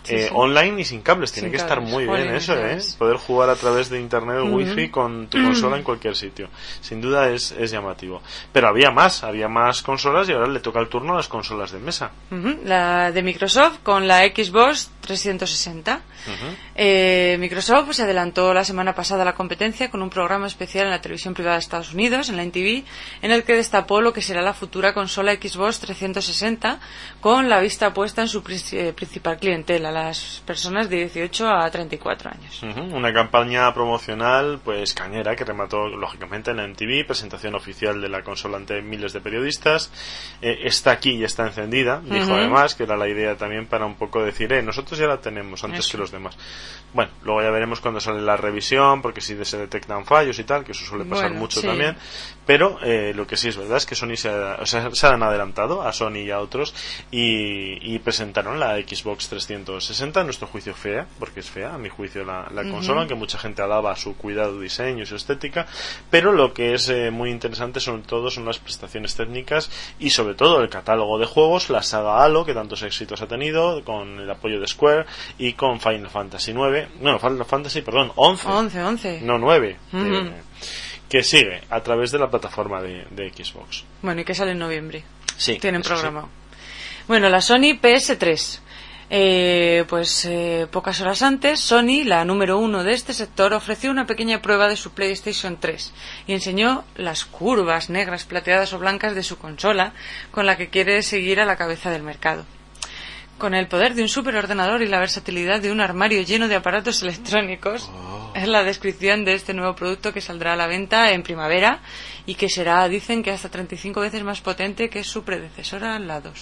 C: Sí,
B: eh,
C: sí.
B: online y sin cables. Tiene
C: Sin
B: que
C: cables.
B: estar muy
C: Jolín,
B: bien eso,
C: ya
B: ¿eh?
C: ves.
B: Poder jugar a través de internet o
C: Ujú.
B: wifi con tu consola en cualquier sitio. Sin duda es, es llamativo. Pero había más, había más consolas y ahora le toca el turno a las consolas de mesa.
C: Ujú, la de Microsoft con la Xbox trescientos sesenta.
B: Ujú.
C: Eh, Microsoft se adelantó la semana pasada a la competencia con un programa especial en la televisión privada de Estados Unidos, en la N T V, en el que destapó lo que será la futura consola Xbox trescientos sesenta, con la vista puesta en su pri- eh, principal clientela, las personas de dieciocho a treinta y cuatro años.
B: Ujú, una campaña promocional pues cañera que remató lógicamente en la M T V, presentación oficial de la consola ante miles de periodistas. Eh, está aquí y está encendida, dijo
C: Ujú.
B: además, que era la idea también para un poco decir, eh, nosotros ya la tenemos antes
C: Eso.
B: que los demás. Bueno, luego ya veremos cuando sale la revisión, porque si se detectan fallos y tal, que eso suele pasar
C: Bueno,
B: mucho
C: sí.
B: también. Pero eh, lo que sí es verdad es que Sony se, ha- o sea, se han adelantado a Sony y a otros y, y presentaron la Xbox trescientos sesenta, a nuestro juicio fea, porque es fea, a mi juicio la, la
C: Ujú.
B: consola, aunque mucha gente alaba su cuidado, diseño y su estética, pero lo que es eh, muy interesante sobre todo son las prestaciones técnicas y sobre todo el catálogo de juegos, la saga Halo, que tantos éxitos ha tenido, con el apoyo de Square y con Final Fantasy nueve, no, Final Fantasy, perdón, once,
C: once, once.
B: no nueve,
C: Ujú.
B: que, que sigue a través de la plataforma de, de Xbox.
C: Bueno, y que sale en noviembre.
B: Sí,
C: Tienen
B: eso sí.
C: programa. Bueno, la Sony P S tres. Eh, pues eh, pocas horas antes, Sony, la número uno de este sector, ofreció una pequeña prueba de su PlayStation tres y enseñó las curvas negras, plateadas o blancas de su consola, con la que quiere seguir a la cabeza del mercado. Con el poder de un superordenador y la versatilidad de un armario lleno de aparatos electrónicos, es la descripción de este nuevo producto que saldrá a la venta en primavera y que será, dicen, que hasta treinta y cinco veces más potente que su predecesora, la dos.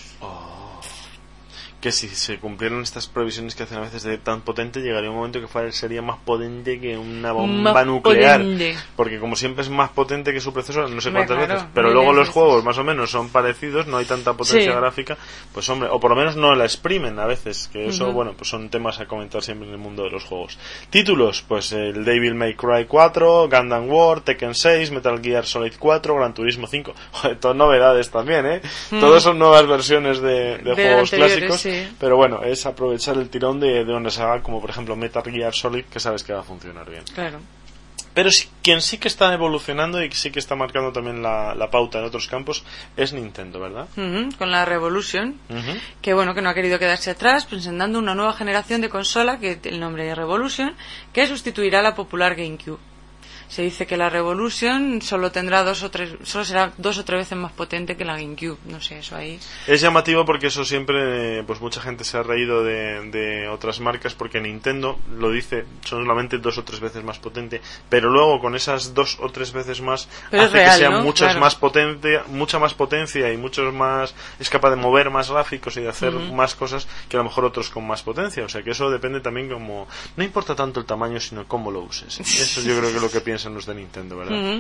B: Que si se cumplieran estas previsiones que hacen a veces de tan potente, llegaría un momento que fuera, sería más potente que una bomba
C: Más
B: nuclear.
C: potente.
B: Porque como siempre es más potente que su predecesor, no sé
C: Hombre,
B: cuántas
C: claro,
B: veces, pero
C: miles
B: luego
C: de
B: los
C: veces.
B: juegos más o menos son parecidos, no hay tanta potencia
C: Sí.
B: gráfica, pues hombre, o por lo menos no la exprimen a veces, que eso,
C: Ujú.
B: bueno, pues son temas a comentar siempre en el mundo de los juegos. Títulos, pues el Devil May Cry cuatro, Gundam War, Tekken seis, Metal Gear Solid cuatro, Gran Turismo cinco, joder, todas novedades también, ¿eh?
C: Mm.
B: Todos son nuevas versiones de, de
C: De
B: juegos
C: anteriores,
B: clásicos,
C: sí.
B: pero bueno, es aprovechar el tirón de, de una saga como por ejemplo Metal Gear Solid, que sabes que va a funcionar bien.
C: Claro.
B: Pero sí, quien sí que está evolucionando y sí que está marcando también la, la pauta en otros campos es Nintendo, ¿verdad?
C: Ujú, con la Revolution,
B: Ujú.
C: que bueno, que no ha querido quedarse atrás, presentando una nueva generación de consola, que el nombre es Revolution, que sustituirá a la popular GameCube. Se dice que la Revolution solo tendrá dos o tres, solo será dos o tres veces más potente que la GameCube. No sé, eso ahí.
B: Es llamativo porque eso siempre, pues mucha gente se ha reído de, de otras marcas porque Nintendo lo dice solamente dos o tres veces más potente, pero luego con esas dos o tres veces más
C: Pero es
B: hace
C: real,
B: que sea
C: ¿no?
B: muchas
C: Claro.
B: más potente, mucha más potencia y muchos más, es capaz de mover más gráficos y de hacer
C: Ujú.
B: más cosas que a lo mejor otros con más potencia. O sea que eso depende también como, no importa tanto el tamaño sino cómo lo uses. Eso yo creo que es lo que piensan los de Nintendo, ¿verdad?
C: Ujú.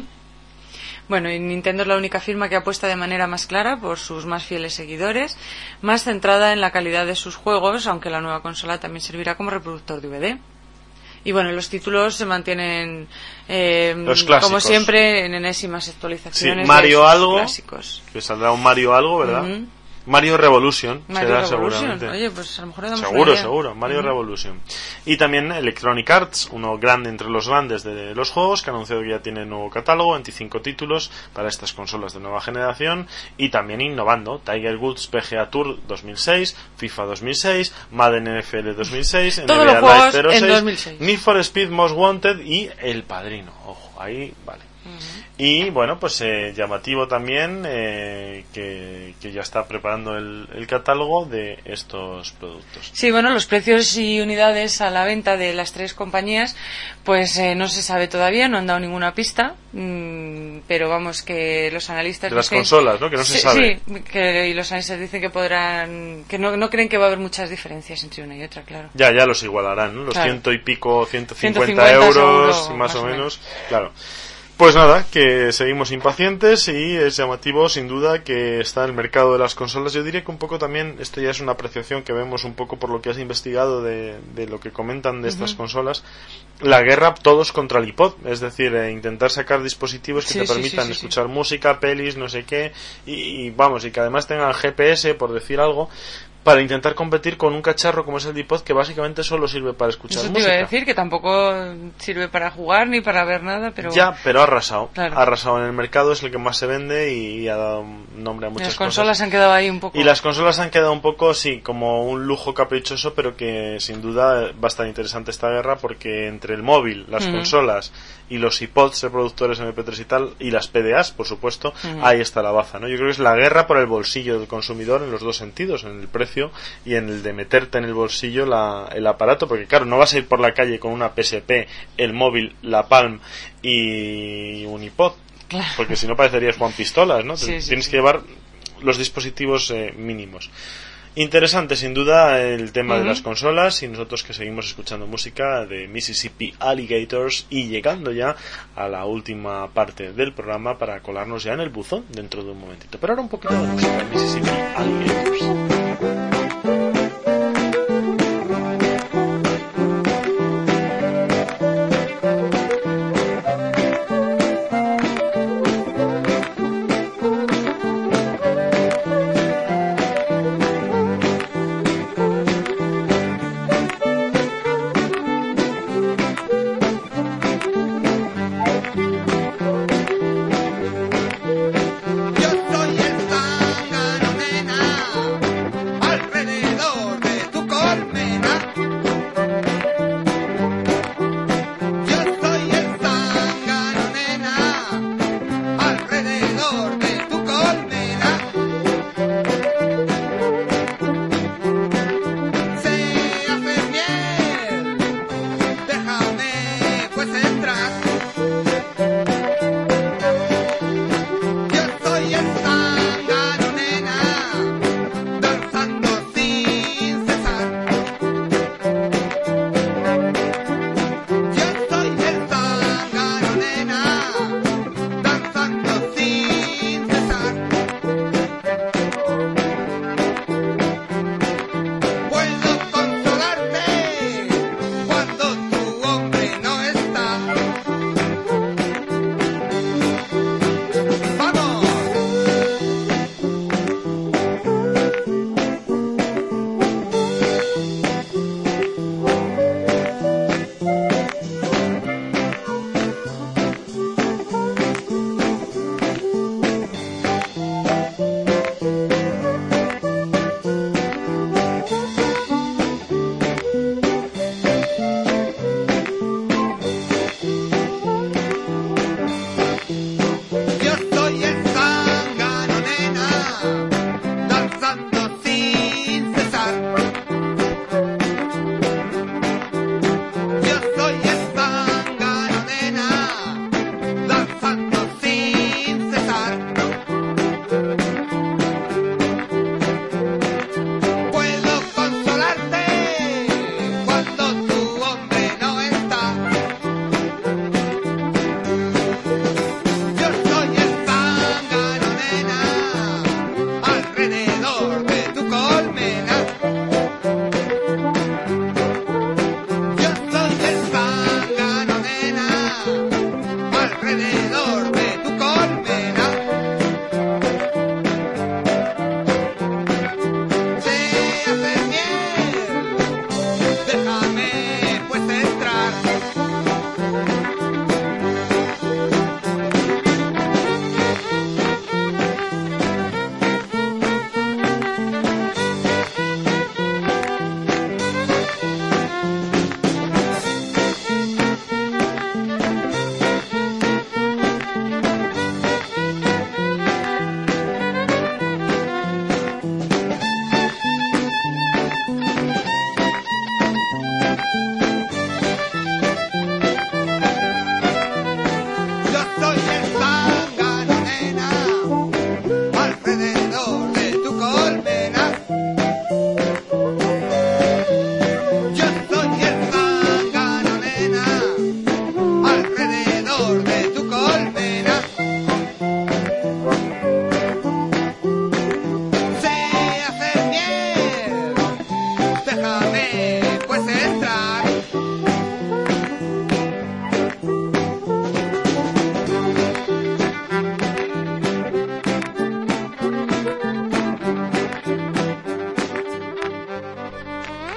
C: Bueno, y Nintendo es la única firma que apuesta de manera más clara por sus más fieles seguidores, más centrada en la calidad de sus juegos, aunque la nueva consola también servirá como reproductor D V D. Y bueno, los títulos se mantienen, eh,
B: Los clásicos.
C: como siempre, en enésimas actualizaciones.
B: Sí, Mario
C: de sus
B: algo.
C: clásicos.
B: Que saldrá un Mario algo, ¿verdad?
C: Ujú.
B: Mario Revolution
C: Mario
B: será
C: Revolution.
B: seguramente.
C: Oye, pues a lo mejor le damos una
B: Seguro,
C: idea.
B: seguro, Mario
C: Ujú.
B: Revolution. Y también Electronic Arts, uno grande entre los grandes de los juegos, que ha anunciado que ya tiene nuevo catálogo, veinticinco títulos para estas consolas de nueva generación, y también innovando, Tiger Woods P G A Tour dos mil seis, FIFA dos mil seis, Madden N F L dos mil seis,
C: Todos
B: N B A
C: los juegos
B: Live cero seis,
C: en dos mil seis.
B: Need for Speed Most Wanted y El Padrino. Ojo, ahí vale. Y bueno, pues eh, llamativo también eh, que, que ya está preparando el, el catálogo de estos productos.
C: Sí, bueno, los precios y unidades a la venta de las tres compañías, pues eh, no se sabe todavía, no han dado ninguna pista, mmm, pero vamos, que los analistas
B: De las
C: dicen-
B: consolas, ¿no? Que no se
C: sí,
B: sabe.
C: Sí, que, y los analistas dicen que podrán, que no, no creen que va a haber muchas diferencias entre una y otra, claro.
B: Ya, ya los igualarán, ¿no? Los
C: Claro.
B: ciento y pico, ciento
C: ciento
B: cincuenta
C: cincuenta
B: euros,
C: seguro,
B: más,
C: más
B: o
C: o
B: menos. Claro. Pues nada, que seguimos impacientes y es llamativo sin duda que está el mercado de las consolas. Yo diría que un poco también, esto ya es una apreciación que vemos un poco por lo que has investigado de, de lo que comentan de estas
C: Ujú.
B: consolas, la guerra todos contra el iPod, es decir, eh, intentar sacar dispositivos que
C: Sí,
B: te
C: sí,
B: permitan
C: sí, sí, sí.
B: escuchar música, pelis, no sé qué, y, y vamos, y que además tengan G P S, por decir algo, para intentar competir con un cacharro como es el iPod, que básicamente solo sirve para escuchar
C: Eso te
B: música.
C: iba a decir, que tampoco sirve para jugar ni para ver nada, pero...
B: Ya, pero ha arrasado.
C: Claro.
B: Ha arrasado en el mercado, es el que más se vende y ha dado nombre a muchas
C: Las
B: cosas.
C: consolas han quedado ahí un poco...
B: Y las consolas han quedado un poco, sí, como un lujo caprichoso, pero que sin duda va a estar interesante esta guerra, porque entre el móvil, las
C: Mm.
B: consolas y los iPods reproductores eme pe tres y tal, y las pe de as, por supuesto,
C: Mm.
B: ahí está la baza, ¿no? Yo creo que es la guerra por el bolsillo del consumidor en los dos sentidos, en el precio y en el de meterte en el bolsillo la, el aparato, porque claro, no vas a ir por la calle con una pe ese pe, el móvil, la Palm y un iPod,
C: Claro.
B: porque si no parecerías Juan Pistolas, ¿no?
C: Sí, sí,
B: Tienes
C: sí.
B: que llevar los dispositivos eh, mínimos. Interesante, sin duda, el tema
C: Uh-huh.
B: de las consolas, y nosotros que seguimos escuchando música de Mississippi Alligators, y llegando ya a la última parte del programa para colarnos ya en el buzón dentro de un momentito. Pero ahora un poquito de música de Mississippi Alligators.
D: Yo soy el zángano, nena.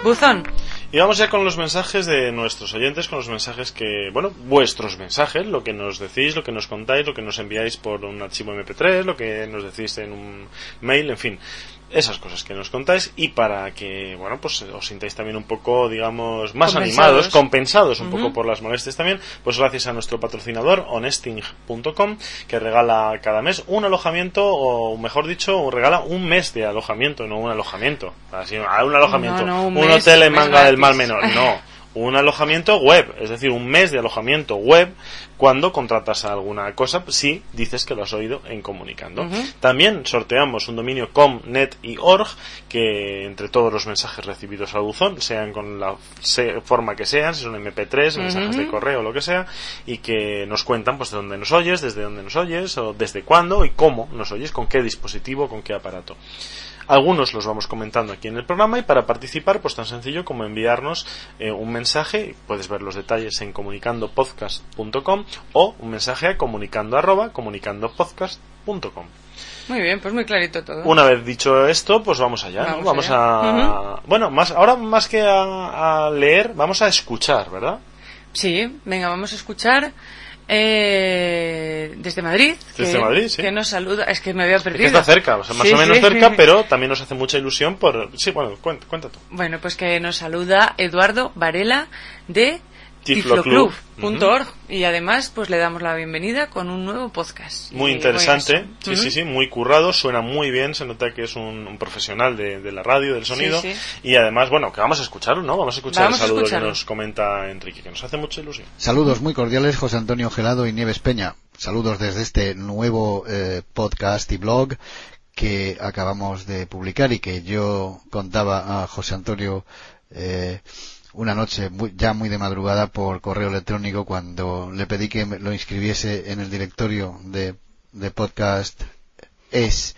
C: buzón.
B: Y vamos ya con los mensajes de nuestros oyentes, con los mensajes que, bueno, vuestros mensajes, lo que nos decís, lo que nos contáis, lo que nos enviáis por un archivo eme pe tres, lo que nos decís en un mail, en fin, esas cosas que nos contáis, y para que, bueno, pues os sintáis también un poco, digamos, más
C: compensados.
B: animados, compensados un
C: Uh-huh.
B: poco por las molestias también, pues gracias a nuestro patrocinador, honesting punto com, que regala cada mes un alojamiento, o mejor dicho, regala un mes de alojamiento, no un alojamiento, así, un alojamiento,
C: No, no, un
B: un
C: mes,
B: hotel en
C: mes
B: Manga del
C: gratis.
B: Mar Menor, no. Un alojamiento web, es decir, un mes de alojamiento web cuando contratas alguna cosa, si dices que lo has oído en Comunicando.
C: Uh-huh.
B: También sorteamos un dominio com, net y org, que entre todos los mensajes recibidos al buzón, sean con la se, forma que sean, si son eme pe tres, uh-huh. mensajes de correo, lo que sea, y que nos cuentan pues de dónde nos oyes, desde dónde nos oyes, o desde cuándo y cómo nos oyes, con qué dispositivo, con qué aparato. Algunos los vamos comentando aquí en el programa, y para participar, pues tan sencillo como enviarnos eh, un mensaje, puedes ver los detalles en comunicando podcast punto com, o un mensaje a comunicando arroba comunicando podcast punto com.
C: Muy bien, pues muy clarito todo.
B: Una vez dicho esto, pues vamos allá,
C: Vamos
B: ¿no? Vamos
C: allá.
B: a... Uh-huh. Bueno, más ahora más que a, a leer, vamos a escuchar, ¿verdad?
C: Sí, venga, vamos a escuchar eh, desde Madrid.
B: Desde
C: que,
B: Madrid, sí.
C: Que nos saluda. Es que me había perdido.
B: Es que está cerca, o sea, más
C: Sí,
B: o menos
C: sí.
B: cerca, pero también nos hace mucha ilusión por... Sí, bueno, cuenta, cuenta tú.
C: Bueno, pues que nos saluda Eduardo Varela de
B: Tifloclub
C: tifloclub punto org,
B: uh-huh.
C: y además pues le damos la bienvenida con un nuevo podcast.
B: Muy
C: Y,
B: interesante,
C: bueno,
B: sí,
C: uh-huh.
B: sí, sí, muy currado, suena muy bien, se nota que es un, un profesional de, de la radio, del sonido,
C: Sí, sí.
B: y además, bueno, que vamos a escucharlo, ¿no? Vamos a escuchar
C: Vamos
B: el saludo
C: a escucharlo.
B: que nos comenta Enrique, que nos hace mucha ilusión.
G: Saludos muy cordiales, José Antonio Gelado y Nieves Peña. Saludos desde este nuevo eh, podcast y blog que acabamos de publicar, y que yo contaba a José Antonio eh, una noche muy, ya muy de madrugada por correo electrónico, cuando le pedí que me lo inscribiese en el directorio de, de podcast. Es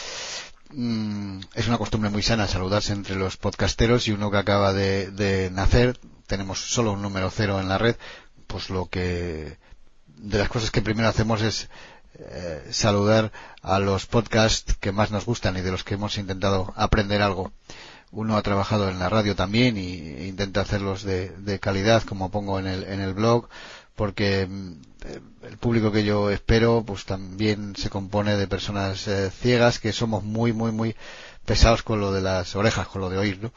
G: mm, es una costumbre muy sana saludarse entre los podcasteros, y uno que acaba de, de nacer, tenemos solo un número cero en la red, pues lo que de las cosas que primero hacemos es eh, saludar a los podcasts que más nos gustan y de los que hemos intentado aprender algo. Uno ha trabajado en la radio también y intenta hacerlos de, de calidad, como pongo en el, en el blog, porque eh, el público que yo espero pues también se compone de personas eh, ciegas, que somos muy, muy, muy pesados con lo de las orejas, con lo de oír, ¿no?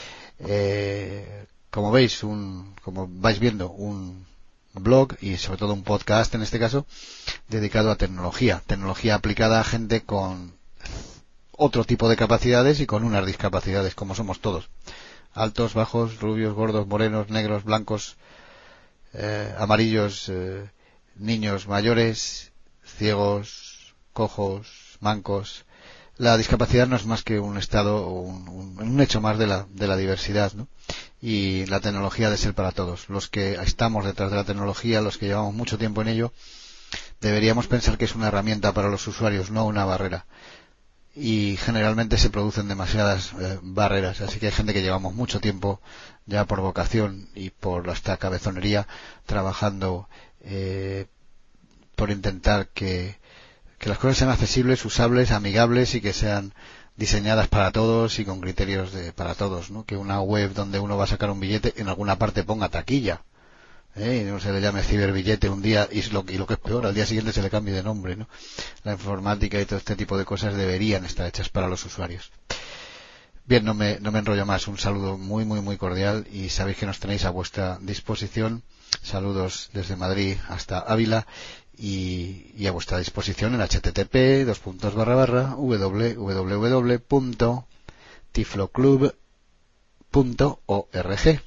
G: Eh, como veis, un, como vais viendo, un blog y sobre todo un podcast en este caso dedicado a tecnología, tecnología aplicada a gente con otro tipo de capacidades y con unas discapacidades, como somos todos, altos, bajos, rubios, gordos, morenos, negros, blancos, eh, amarillos, eh, niños mayores, ciegos, cojos, mancos. La discapacidad no es más que un estado o un, un, un hecho más de la, de la diversidad, ¿no? Y la tecnología ha de ser para todos. Los que estamos detrás de la tecnología, los que llevamos mucho tiempo en ello, deberíamos pensar que es una herramienta para los usuarios, no una barrera. Y generalmente se producen demasiadas eh, barreras, así que hay gente que llevamos mucho tiempo ya por vocación y por hasta cabezonería trabajando eh, por intentar que, que las cosas sean accesibles, usables, amigables, y que sean diseñadas para todos y con criterios de para todos, ¿no? Que una web donde uno va a sacar un billete en alguna parte ponga taquilla, ¿eh? Y no se le llame ciberbillete un día y lo, y lo que es peor, al día siguiente se le cambie de nombre, ¿no? La informática y todo este tipo de cosas deberían estar hechas para los usuarios. Bien, no me, no me enrollo más. Un saludo muy, muy, muy cordial, y sabéis que nos tenéis a vuestra disposición. Saludos desde Madrid hasta Ávila, y, y a vuestra disposición en http dos puntos barra barra www punto tifloclub punto org.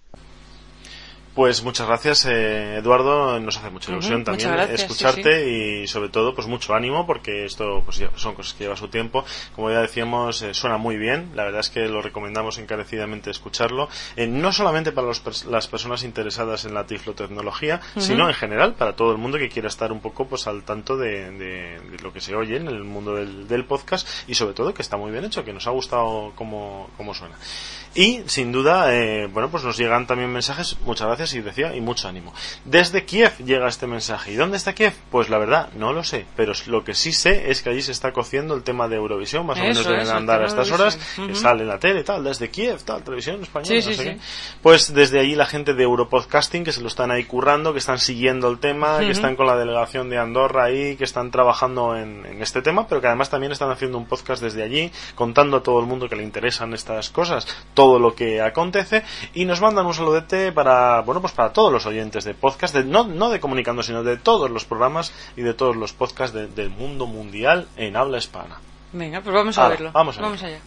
B: Pues muchas gracias, eh, Eduardo, nos hace mucha ilusión
C: Uh-huh,
B: también
C: gracias,
B: escucharte,
C: sí,
B: sí. Y sobre todo pues mucho ánimo, porque esto pues ya son cosas que lleva su tiempo. Como ya decíamos, eh, suena muy bien, la verdad es que lo recomendamos encarecidamente escucharlo, eh, no solamente para los pers- las personas interesadas en la tiflotecnología, uh-huh. sino en general para todo el mundo que quiera estar un poco pues al tanto de, de, de lo que se oye en el mundo del, del podcast, y sobre todo que está muy bien hecho, que nos ha gustado cómo, cómo suena. Y sin duda, eh, bueno, pues nos llegan también mensajes. Muchas gracias, veces y decía, y mucho ánimo. Desde Kiev llega este mensaje. ¿Y dónde está Kiev? Pues la verdad, no lo sé, pero lo que sí sé es que allí se está cociendo el tema de Eurovisión, más o menos deben andar a estas horas, uh-huh. que sale en la tele, tal, desde Kiev, tal, televisión española,
C: sí,
B: no
C: sí,
B: sé
C: sí.
B: qué. Pues desde allí la gente de Europodcasting, que se lo están ahí currando, que están siguiendo el tema, uh-huh. que están con la delegación de Andorra ahí, que están trabajando en, en este tema, pero que además también están haciendo un podcast desde allí, contando a todo el mundo que le interesan estas cosas, todo lo que acontece, y nos mandan un saludete para, bueno, pues para todos los oyentes de podcast, de, no, no de Comunicando, sino de todos los programas y de todos los podcasts de, del mundo mundial en habla hispana.
C: Venga, pues vamos a
B: ah,
C: verlo.
B: Vamos, a
C: vamos allá.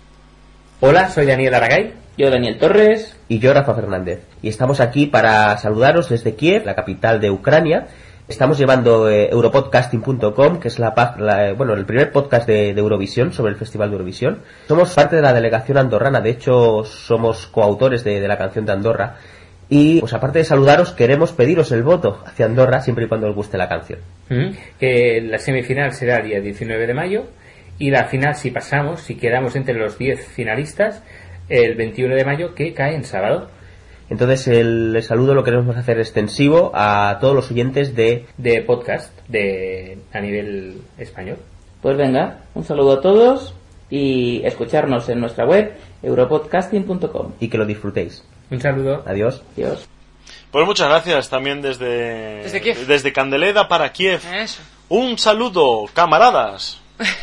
H: Hola, soy Daniel Aragay. Yo Daniel Torres. Y yo Rafa Fernández. Y estamos aquí para saludaros desde Kiev, la capital de Ucrania. Estamos llevando eh, Europodcasting punto com, que es la, la bueno el primer podcast de, de Eurovisión, sobre el Festival de Eurovisión. Somos parte de la delegación andorrana, de hecho somos coautores de, de la canción de Andorra. Y pues aparte de saludaros, queremos pediros el voto hacia Andorra siempre y cuando os guste la canción.
I: Mm-hmm. Que la semifinal será el día diecinueve de mayo y la final, si pasamos, si quedamos entre los diez finalistas, el veintiuno de mayo, que cae en sábado.
H: Entonces el, el saludo lo queremos hacer extensivo a todos los oyentes de,
I: de podcast de a nivel español.
J: Pues venga, un saludo a todos y escucharnos en nuestra web Europodcasting punto com.
H: Y que lo disfrutéis.
I: Un saludo.
H: Adiós.
J: Adiós.
B: Pues muchas gracias también desde,
C: desde, Kiev.
B: desde Candeleda para Kiev.
C: Eso.
B: Un saludo, camaradas.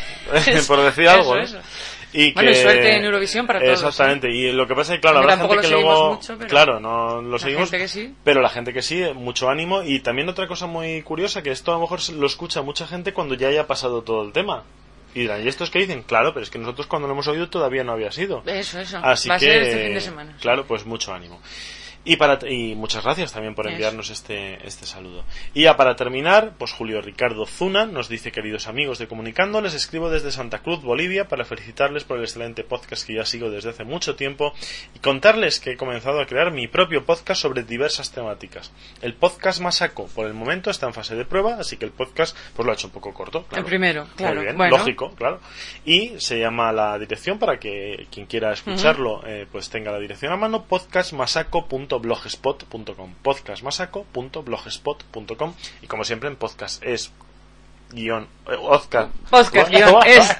B: Por decir
C: eso,
B: algo, ¿eh?
C: Eso.
B: Y
C: bueno,
B: que,
C: y suerte en Eurovisión para todos.
B: Exactamente,
C: ¿sí?
B: Y lo que pasa es que, claro, habrá gente que luego...
C: Mucho, pero
B: claro, no lo
C: la
B: seguimos,
C: gente que sí.
B: pero la gente que sí, mucho ánimo. Y también otra cosa muy curiosa, que esto a lo mejor lo escucha mucha gente cuando ya haya pasado todo el tema. Y dirán, ¿y estos que dicen? Claro, pero es que nosotros cuando lo hemos oído todavía no había sido.
C: Eso, eso.
B: Así
C: Va
B: que,
C: a ser este fin de semana.
B: Claro, pues mucho ánimo. Y, para, y muchas gracias también por enviarnos este, este saludo. Y ya para terminar, pues Julio Ricardo Zuna nos dice: queridos amigos de Comunicando, les escribo desde Santa Cruz, Bolivia, para felicitarles por el excelente podcast que ya sigo desde hace mucho tiempo y contarles que he comenzado a crear mi propio podcast sobre diversas temáticas. El podcast Masako, por el momento, está en fase de prueba, así que el podcast pues lo ha hecho un poco corto. Claro.
C: El primero, claro.
B: Muy bien,
C: bueno.
B: lógico, claro. Y se llama la dirección para que quien quiera escucharlo uh-huh. eh, pues tenga la dirección a mano: podcastmasako punto blogspot punto com, podcastmasako punto blogspot punto com. Y como siempre en podcast es guión eh, Oscar
C: podcast guión es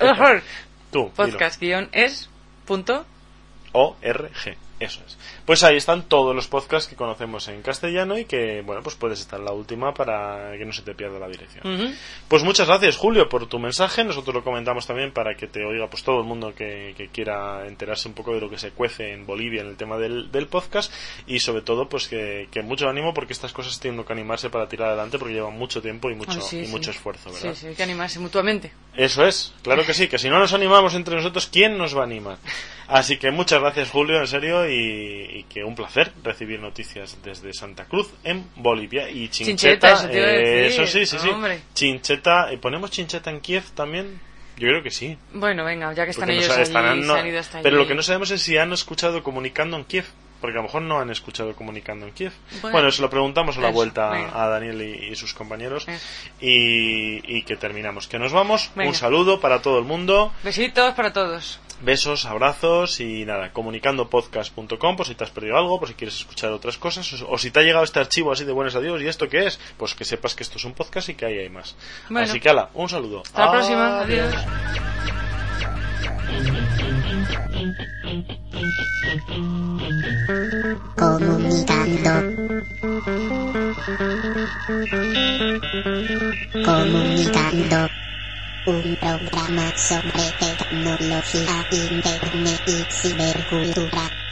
B: tú
C: podcast guión es punto
B: org. Eso es. Pues ahí están todos los podcasts que conocemos en castellano y que, bueno, pues puedes estar en la última para que no se te pierda la dirección. Uh-huh. Pues muchas gracias, Julio, por tu mensaje. Nosotros lo comentamos también para que te oiga pues todo el mundo que, que quiera enterarse un poco de lo que se cuece en Bolivia en el tema del, del podcast, y sobre todo pues que, que mucho ánimo, porque estas cosas tienen que animarse para tirar adelante, porque llevan mucho tiempo y mucho,
C: Ay, sí,
B: y
C: sí.
B: mucho esfuerzo, ¿verdad?
C: Sí, sí, hay que animarse mutuamente.
B: Eso es, claro que sí, que si no nos animamos entre nosotros, ¿quién nos va a animar? Así que muchas gracias, Julio, en serio, y, y que un placer recibir noticias desde Santa Cruz en Bolivia. Y Chincheta,
C: Chincheta, eso, te iba a decir.
B: eh, eso sí, sí, sí.
C: Hombre.
B: Chincheta, ¿ponemos Chincheta en Kiev también? Yo creo que sí.
C: Bueno, venga, ya que están
B: Porque
C: ellos
B: no,
C: allí,
B: están, no,
C: se han ido hasta
B: pero
C: allí.
B: lo que no sabemos es si han escuchado Comunicando en Kiev, porque a lo mejor no han escuchado Comunicando en Kiev.
C: Bueno,
B: bueno, se lo preguntamos a la
C: eso,
B: vuelta
C: venga.
B: a Daniel y, y sus compañeros.
C: Eso.
B: Y, y que terminamos. Que nos vamos.
C: Venga.
B: Un saludo para todo el mundo.
C: Besitos para todos.
B: Besos, abrazos y nada, comunicando podcast punto com por si te has perdido algo, por si quieres escuchar otras cosas, o, o si te ha llegado este archivo así de buenos a Dios, ¿y esto qué es? Pues que sepas que esto es un podcast y que ahí hay más.
C: Bueno.
B: Así que ala, un saludo.
C: Hasta la próxima. Adiós.
A: Comunicando. Comunicando. Un programa sobre tecnología, internet y cibercultura.